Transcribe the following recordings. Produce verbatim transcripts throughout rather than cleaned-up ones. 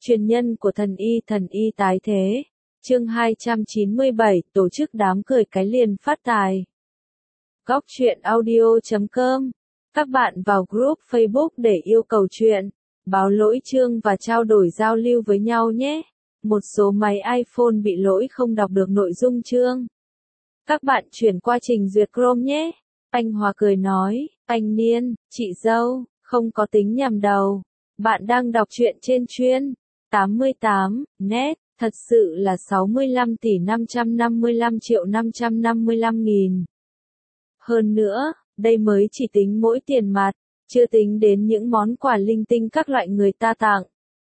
Truyền nhân của thần y thần y tái thế. Chương hai trăm chín mươi bảy, tổ chức đám cười cái liền phát tài. Góc truyện audio chấm com. Các bạn vào group Facebook để yêu cầu chuyện, báo lỗi chương và trao đổi giao lưu với nhau nhé. Một số máy iPhone bị lỗi không đọc được nội dung chương. Các bạn chuyển qua trình duyệt Chrome nhé. Anh Hòa cười nói, anh Niên, chị dâu, không có tính nhầm đầu. Bạn đang đọc truyện trên chuyên tám mươi tám net, thật sự là sáu mươi lăm tỷ năm trăm năm mươi lăm triệu năm trăm năm mươi lăm nghìn. Hơn nữa, đây mới chỉ tính mỗi tiền mặt, chưa tính đến những món quà linh tinh các loại người ta tặng.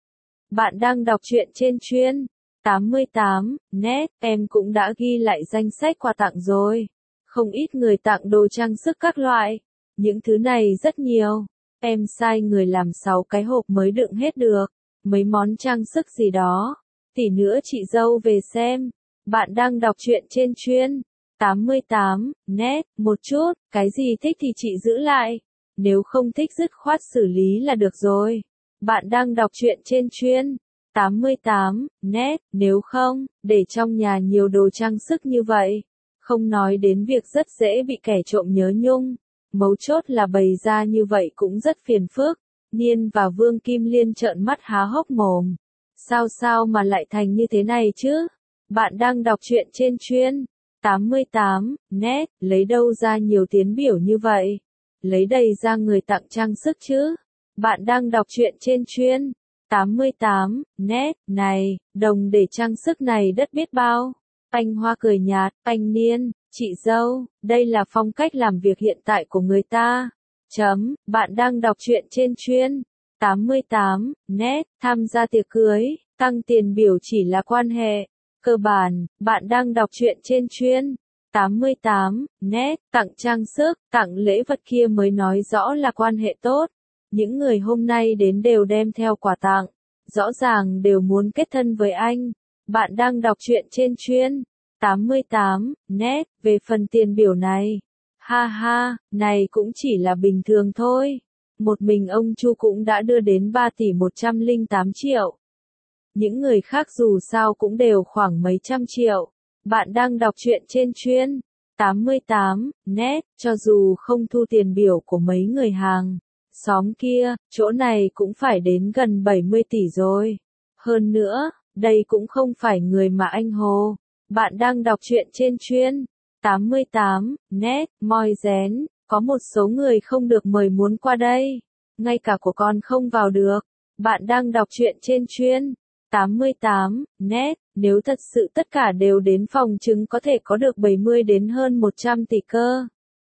Bạn đang đọc truyện trên chuyên tám mươi tám net, em cũng đã ghi lại danh sách quà tặng rồi. Không ít người tặng đồ trang sức các loại. Những thứ này rất nhiều. Em sai người làm sáu cái hộp mới đựng hết được. Mấy món trang sức gì đó. Tí nữa chị dâu về xem. Bạn đang đọc truyện trên chuyên tám mươi tám net, một chút, cái gì thích thì chị giữ lại. Nếu không thích dứt khoát xử lý là được rồi. Bạn đang đọc truyện trên chuyên tám mươi tám net, nếu không, để trong nhà nhiều đồ trang sức như vậy. Không nói đến việc rất dễ bị kẻ trộm nhớ nhung. Mấu chốt là bày ra như vậy cũng rất phiền phức. Niên và Vương Kim Liên trợn mắt há hốc mồm. Sao sao mà lại thành như thế này chứ? Bạn đang đọc truyện trên chuyên tám mươi tám net, lấy đâu ra nhiều tiến biểu như vậy? Lấy đầy ra người tặng trang sức chứ? Bạn đang đọc truyện trên chuyên tám mươi tám net, này, đồng để trang sức này đất biết bao. Anh Hoa cười nhạt, anh Niên, chị dâu, đây là phong cách làm việc hiện tại của người ta. Chấm, bạn đang đọc truyện trên chuyên tám mươi tám net, tham gia tiệc cưới, tăng tiền biểu chỉ là quan hệ cơ bản. Bạn đang đọc truyện trên chuyên tám mươi tám net, tặng trang sức, tặng lễ vật kia mới nói rõ là quan hệ tốt. Những người hôm nay đến đều đem theo quà tặng, rõ ràng đều muốn kết thân với anh. Bạn đang đọc truyện trên chuyên tám mươi tám net, về phần tiền biểu này. Ha ha, này cũng chỉ là bình thường thôi. Một mình ông Chu cũng đã đưa đến ba tỷ một trăm lẻ tám triệu. Những người khác dù sao cũng đều khoảng mấy trăm triệu. Bạn đang đọc truyện trên chuyên tám mươi tám net, cho dù không thu tiền biểu của mấy người hàng xóm kia, chỗ này cũng phải đến gần bảy mươi tỷ rồi. Hơn nữa, đây cũng không phải người mà anh hồ. Bạn đang đọc truyện trên chuyên tám mươi tám net, moi rén, có một số người không được mời muốn qua đây. Ngay cả của con không vào được. Bạn đang đọc truyện trên chuyên tám mươi tám net, nếu thật sự tất cả đều đến phòng chứng có thể có được bảy mươi đến hơn một trăm tỷ cơ.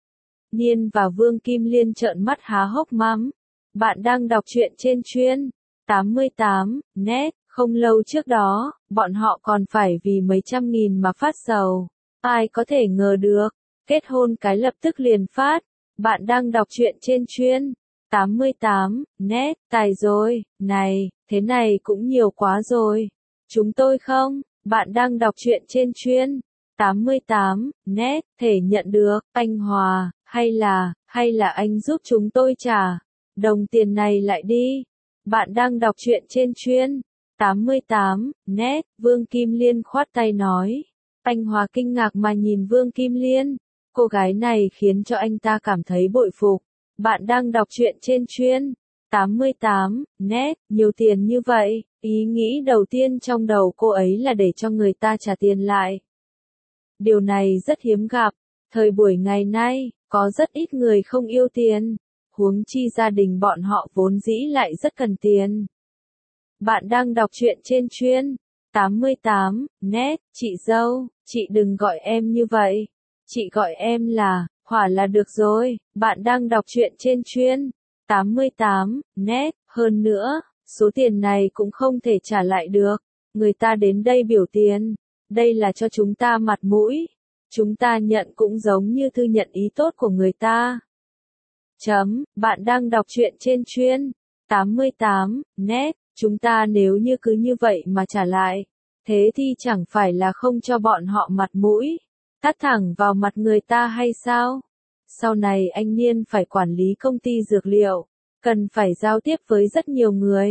Niên và Vương Kim Liên trợn mắt há hốc mắm. Bạn đang đọc truyện trên chuyên tám mươi tám net, không lâu trước đó, bọn họ còn phải vì mấy trăm nghìn mà phát sầu. Ai có thể ngờ được, kết hôn cái lập tức liền phát. Bạn đang đọc truyện trên chuyên tám mươi tám net, tài rồi, này, thế này cũng nhiều quá rồi. Chúng tôi không, bạn đang đọc truyện trên chuyên tám mươi tám net, thể nhận được, anh Hòa, hay là, hay là anh giúp chúng tôi trả đồng tiền này lại đi. Bạn đang đọc truyện trên chuyên tám mươi tám net, Vương Kim Liên khoát tay nói. Anh Hòa kinh ngạc mà nhìn Vương Kim Liên. Cô gái này khiến cho anh ta cảm thấy bội phục. Bạn đang đọc truyện trên chuyên tám mươi tám net, nhiều tiền như vậy, ý nghĩ đầu tiên trong đầu cô ấy là để cho người ta trả tiền lại. Điều này rất hiếm gặp. Thời buổi ngày nay, có rất ít người không yêu tiền. Huống chi gia đình bọn họ vốn dĩ lại rất cần tiền. Bạn đang đọc truyện trên chuyên tám mươi tám net, chị dâu, chị đừng gọi em như vậy. Chị gọi em là Hỏa là được rồi. Bạn đang đọc truyện trên chuyên tám mươi tám net, hơn nữa, số tiền này cũng không thể trả lại được. Người ta đến đây biểu tiền, đây là cho chúng ta mặt mũi. Chúng ta nhận cũng giống như thư nhận ý tốt của người ta. Chấm, bạn đang đọc truyện trên chuyên tám mươi tám net, chúng ta nếu như cứ như vậy mà trả lại, thế thì chẳng phải là không cho bọn họ mặt mũi, tát thẳng vào mặt người ta hay sao? Sau này anh Niên phải quản lý công ty dược liệu, cần phải giao tiếp với rất nhiều người.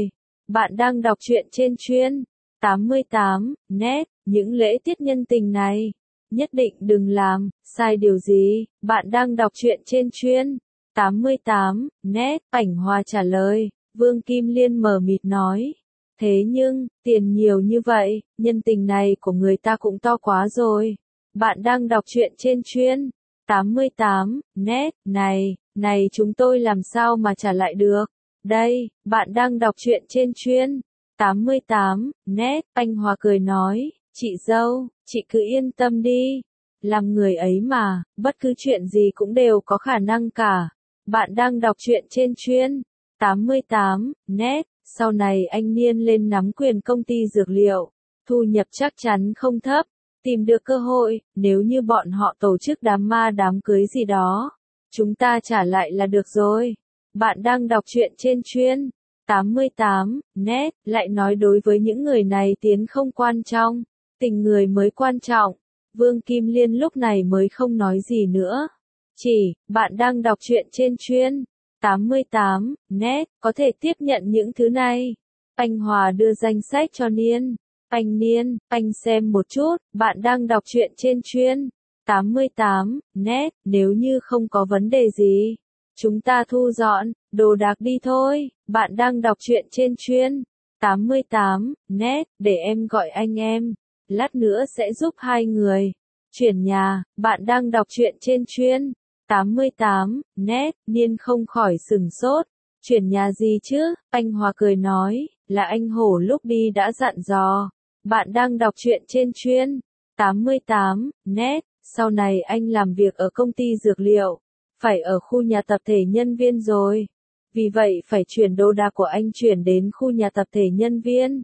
Bạn đang đọc truyện trên chuyên tám mươi tám net, những lễ tiết nhân tình này, nhất định đừng làm, sai điều gì, bạn đang đọc truyện trên chuyên tám mươi tám net, Ảnh Hòa trả lời, Vương Kim Liên mờ mịt nói. Thế nhưng, tiền nhiều như vậy, nhân tình này của người ta cũng to quá rồi. Bạn đang đọc truyện trên chuyên tám mươi tám net, này, này chúng tôi làm sao mà trả lại được. Đây, bạn đang đọc truyện trên chuyên tám mươi tám net, Anh Hòa cười nói, chị dâu, chị cứ yên tâm đi. Làm người ấy mà, bất cứ chuyện gì cũng đều có khả năng cả. Bạn đang đọc truyện trên chuyên tám mươi tám net, sau này anh Niên lên nắm quyền công ty dược liệu, thu nhập chắc chắn không thấp, tìm được cơ hội, nếu như bọn họ tổ chức đám ma đám cưới gì đó, chúng ta trả lại là được rồi. Bạn đang đọc truyện trên chuyên tám mươi tám net, lại nói đối với những người này tiền không quan trọng, tình người mới quan trọng. Vương Kim Liên lúc này mới không nói gì nữa. Chỉ, bạn đang đọc truyện trên chuyên tám mươi tám net, có thể tiếp nhận những thứ này. Anh Hòa đưa danh sách cho Niên. Anh Niên, anh xem một chút, bạn đang đọc truyện trên chuyên tám mươi tám net, nếu như không có vấn đề gì, chúng ta thu dọn đồ đạc đi thôi. Bạn đang đọc truyện trên chuyên tám mươi tám net, để em gọi anh em, lát nữa sẽ giúp hai người chuyển nhà. Bạn đang đọc truyện trên chuyên tám mươi tám net, Niên không khỏi sừng sốt. Chuyển nhà gì chứ? Anh Hòa cười nói, là anh Hổ lúc đi đã dặn dò. Bạn đang đọc truyện trên chuyên tám mươi tám net, sau này anh làm việc ở công ty dược liệu, phải ở khu nhà tập thể nhân viên rồi. Vì vậy phải chuyển đồ đạc của anh chuyển đến khu nhà tập thể nhân viên.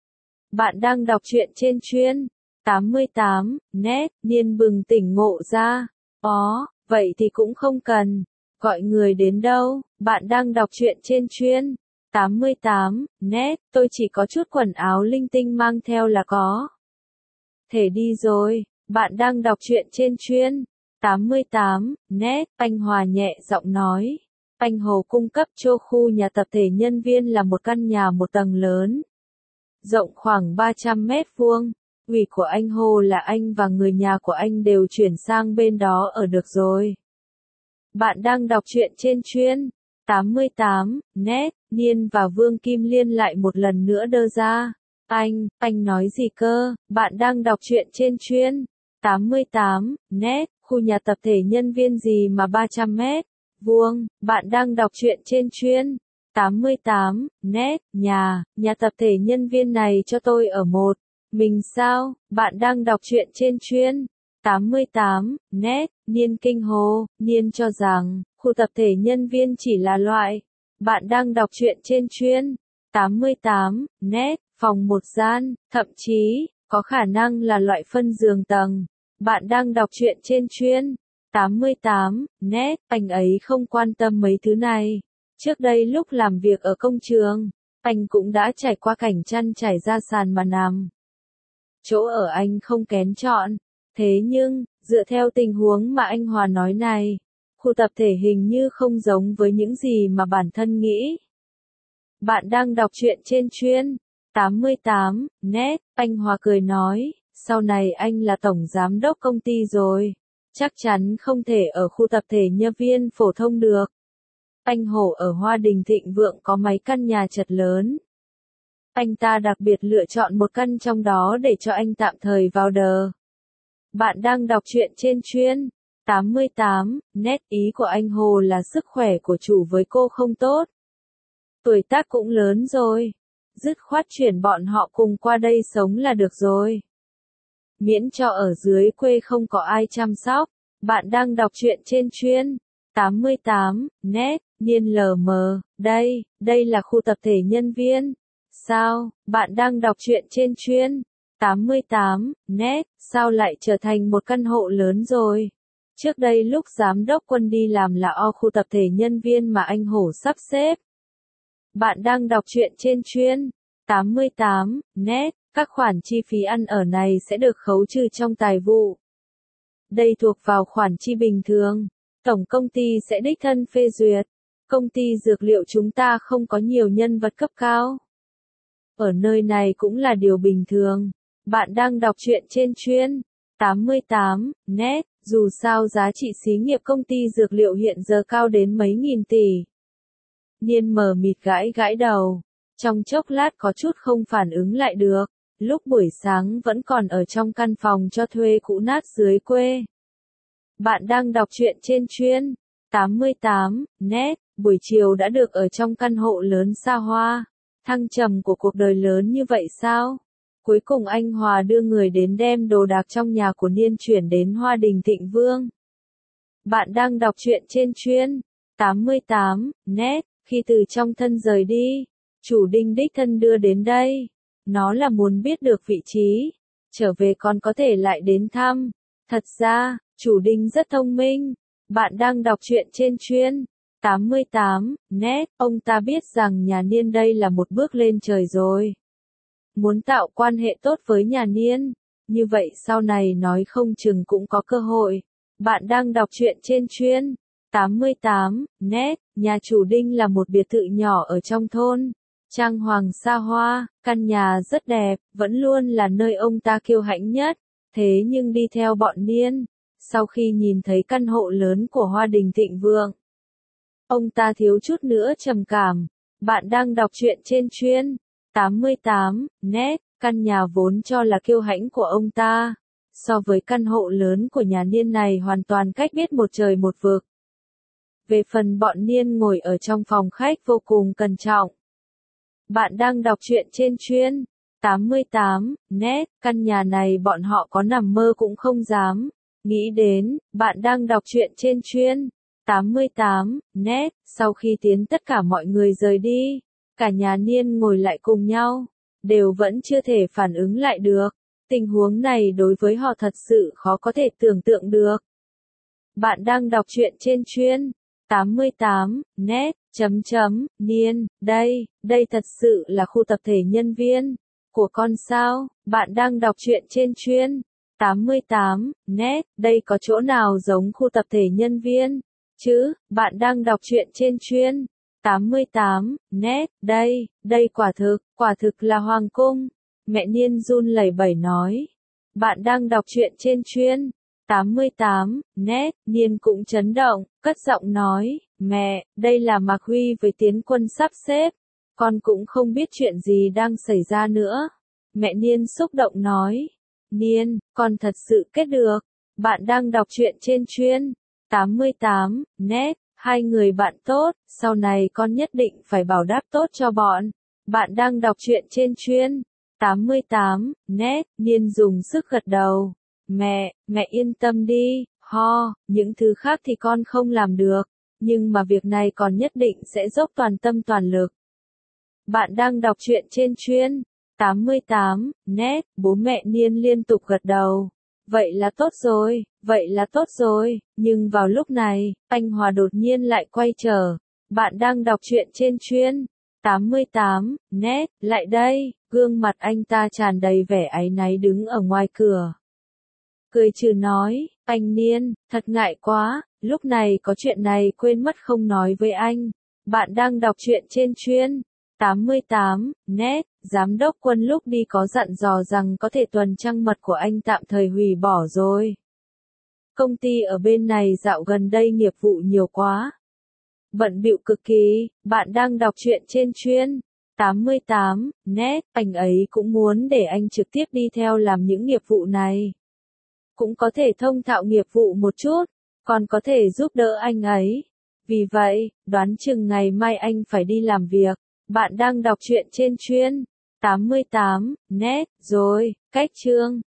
Bạn đang đọc truyện trên chuyên tám mươi tám net, Niên bừng tỉnh ngộ ra. Ó, vậy thì cũng không cần gọi người đến đâu. Bạn đang đọc truyện trên chuyên tám mươi tám net, tôi chỉ có chút quần áo linh tinh mang theo là có thể đi rồi. Bạn đang đọc truyện trên chuyên tám mươi tám net, Anh Hòa nhẹ giọng nói. Anh Hồ cung cấp cho khu nhà tập thể nhân viên là một căn nhà một tầng lớn, rộng khoảng ba trăm mét vuông. Ủy của anh Hồ là anh và người nhà của anh đều chuyển sang bên đó ở được rồi. Bạn đang đọc truyện trên chuyên tám mươi tám net, Niên và Vương Kim Liên lại một lần nữa đơ ra. Anh, anh nói gì cơ? Bạn đang đọc truyện trên chuyên tám mươi tám net, khu nhà tập thể nhân viên gì mà ba trăm mét vuông? Bạn đang đọc truyện trên chuyên tám mươi tám net, nhà, nhà tập thể nhân viên này cho tôi ở một mình sao? Bạn đang đọc truyện trên chuyên tám mươi tám net, Niên kinh hô. Niên cho rằng khu tập thể nhân viên chỉ là loại. Bạn đang đọc truyện trên chuyên tám mươi tám net, phòng một gian, thậm chí có khả năng là loại phân giường tầng. Bạn đang đọc truyện trên chuyên tám mươi tám net, anh ấy không quan tâm mấy thứ này. Trước đây lúc làm việc ở công trường, anh cũng đã trải qua cảnh chăn trải ra sàn mà nằm. Chỗ ở anh không kén chọn. Thế nhưng, dựa theo tình huống mà anh Hòa nói này, khu tập thể hình như không giống với những gì mà bản thân nghĩ. Bạn đang đọc truyện trên chuyên tám mươi tám net, Anh Hòa cười nói, sau này anh là tổng giám đốc công ty rồi, chắc chắn không thể ở khu tập thể nhân viên phổ thông được. Anh Hổ ở Hoa Đình thịnh vượng có mấy căn nhà chật lớn. Anh ta đặc biệt lựa chọn một căn trong đó để cho anh tạm thời vào đờ. Bạn đang đọc truyện trên chuyên tám mươi tám net, ý của anh Hồ là sức khỏe của chủ với cô không tốt. Tuổi tác cũng lớn rồi, dứt khoát chuyển bọn họ cùng qua đây sống là được rồi. Miễn cho ở dưới quê không có ai chăm sóc. Bạn đang đọc truyện trên chuyên tám mươi tám net, Niên lờ mờ, đây, đây là khu tập thể nhân viên. Sao, bạn đang đọc truyện trên chuyên tám mươi tám net, sao lại trở thành một căn hộ lớn rồi? Trước đây lúc giám đốc Quân đi làm là o khu tập thể nhân viên mà anh Hổ sắp xếp. Bạn đang đọc truyện trên chuyên tám mươi tám net, các khoản chi phí ăn ở này sẽ được khấu trừ trong tài vụ. Đây thuộc vào khoản chi bình thường, tổng công ty sẽ đích thân phê duyệt. Công ty dược liệu chúng ta không có nhiều nhân vật cấp cao. ở nơi này cũng là điều bình thường. Bạn đang đọc truyện trên chuyên tám mươi tám net, dù sao giá trị xí nghiệp công ty dược liệu hiện giờ cao đến mấy nghìn tỷ. Niên mờ mịt gãi gãi đầu, trong chốc lát có chút không phản ứng lại được, lúc buổi sáng vẫn còn ở trong căn phòng cho thuê cũ nát dưới quê. Bạn đang đọc truyện trên chuyên tám mươi tám net, buổi chiều đã được ở trong căn hộ lớn xa hoa. Thăng trầm của cuộc đời lớn như vậy sao? Cuối cùng anh Hòa đưa người đến đem đồ đạc trong nhà của Niên chuyển đến Hoa Đình Thịnh Vương. Bạn đang đọc truyện trên chuyên tám mươi tám net, khi từ trong thân rời đi, chủ Đinh đích thân đưa đến đây. Nó là muốn biết được vị trí, trở về còn có thể lại đến thăm. Thật ra, chủ Đinh rất thông minh. Bạn đang đọc truyện trên chuyên tám mươi tám net, ông ta biết rằng nhà Niên đây là một bước lên trời rồi. Muốn tạo quan hệ tốt với nhà Niên, như vậy sau này nói không chừng cũng có cơ hội. Bạn đang đọc truyện trên chuyên tám mươi tám net, nhà chủ Đinh là một biệt thự nhỏ ở trong thôn. Trang hoàng xa hoa, căn nhà rất đẹp, vẫn luôn là nơi ông ta kiêu hãnh nhất. Thế nhưng đi theo bọn Niên, sau khi nhìn thấy căn hộ lớn của Hoa Đình Thịnh Vượng, ông ta thiếu chút nữa trầm cảm. Bạn đang đọc truyện trên chuyên tám mươi tám net, căn nhà vốn cho là kiêu hãnh của ông ta, so với căn hộ lớn của nhà Niên này hoàn toàn cách biệt một trời một vực. Về phần bọn Niên ngồi ở trong phòng khách vô cùng cẩn trọng. Bạn đang đọc truyện trên chuyên tám mươi tám net, căn nhà này bọn họ có nằm mơ cũng không dám nghĩ đến. Bạn đang đọc truyện trên chuyên tám mươi tám net, sau khi tiến tất cả mọi người rời đi, cả nhà Niên ngồi lại cùng nhau, đều vẫn chưa thể phản ứng lại được. Tình huống này đối với họ thật sự khó có thể tưởng tượng được. Bạn đang đọc truyện trên chuyên tám mươi tám net, chấm chấm, Niên, đây, đây thật sự là khu tập thể nhân viên của con sao? Bạn đang đọc truyện trên chuyên tám mươi tám net, đây có chỗ nào giống khu tập thể nhân viên chứ? Bạn đang đọc truyện trên chuyên tám mươi tám net, đây, đây quả thực, quả thực là hoàng cung. Mẹ Niên run lẩy bẩy nói. Bạn đang đọc truyện trên chuyên tám mươi tám net, Niên cũng chấn động, cất giọng nói, mẹ, đây là Mạc Huy với Tiến Quân sắp xếp, con cũng không biết chuyện gì đang xảy ra nữa. Mẹ Niên xúc động nói, Niên, con thật sự kết được. Bạn đang đọc truyện trên chuyên tám mươi tám net, hai người bạn tốt, sau này con nhất định phải bảo đáp tốt cho bọn. Bạn đang đọc truyện trên chuyên tám mươi tám net, Niên dùng sức gật đầu. Mẹ, mẹ yên tâm đi, ho, những thứ khác thì con không làm được, nhưng mà việc này con nhất định sẽ dốc toàn tâm toàn lực. Bạn đang đọc truyện trên chuyên tám mươi tám net, bố mẹ Niên liên tục gật đầu. Vậy là tốt rồi, vậy là tốt rồi, nhưng vào lúc này, anh Hòa đột nhiên lại quay trở. Bạn đang đọc truyện trên chuyên tám mươi tám net, lại đây, gương mặt anh ta tràn đầy vẻ áy náy đứng ở ngoài cửa. Cười trừ nói, anh Niên, thật ngại quá, lúc này có chuyện này quên mất không nói với anh. Bạn đang đọc truyện trên chuyên tám mươi tám net, giám đốc Quân lúc đi có dặn dò rằng có thể tuần trăng mật của anh tạm thời hủy bỏ rồi. Công ty ở bên này dạo gần đây nghiệp vụ nhiều quá, bận bịu cực kỳ. Bạn đang đọc truyện trên chuyên tám mươi tám net, anh ấy cũng muốn để anh trực tiếp đi theo làm những nghiệp vụ này. Cũng có thể thông thạo nghiệp vụ một chút, còn có thể giúp đỡ anh ấy. Vì vậy, đoán chừng ngày mai anh phải đi làm việc. Bạn đang đọc truyện trên chuyên tám mươi tám net, rồi, cách chương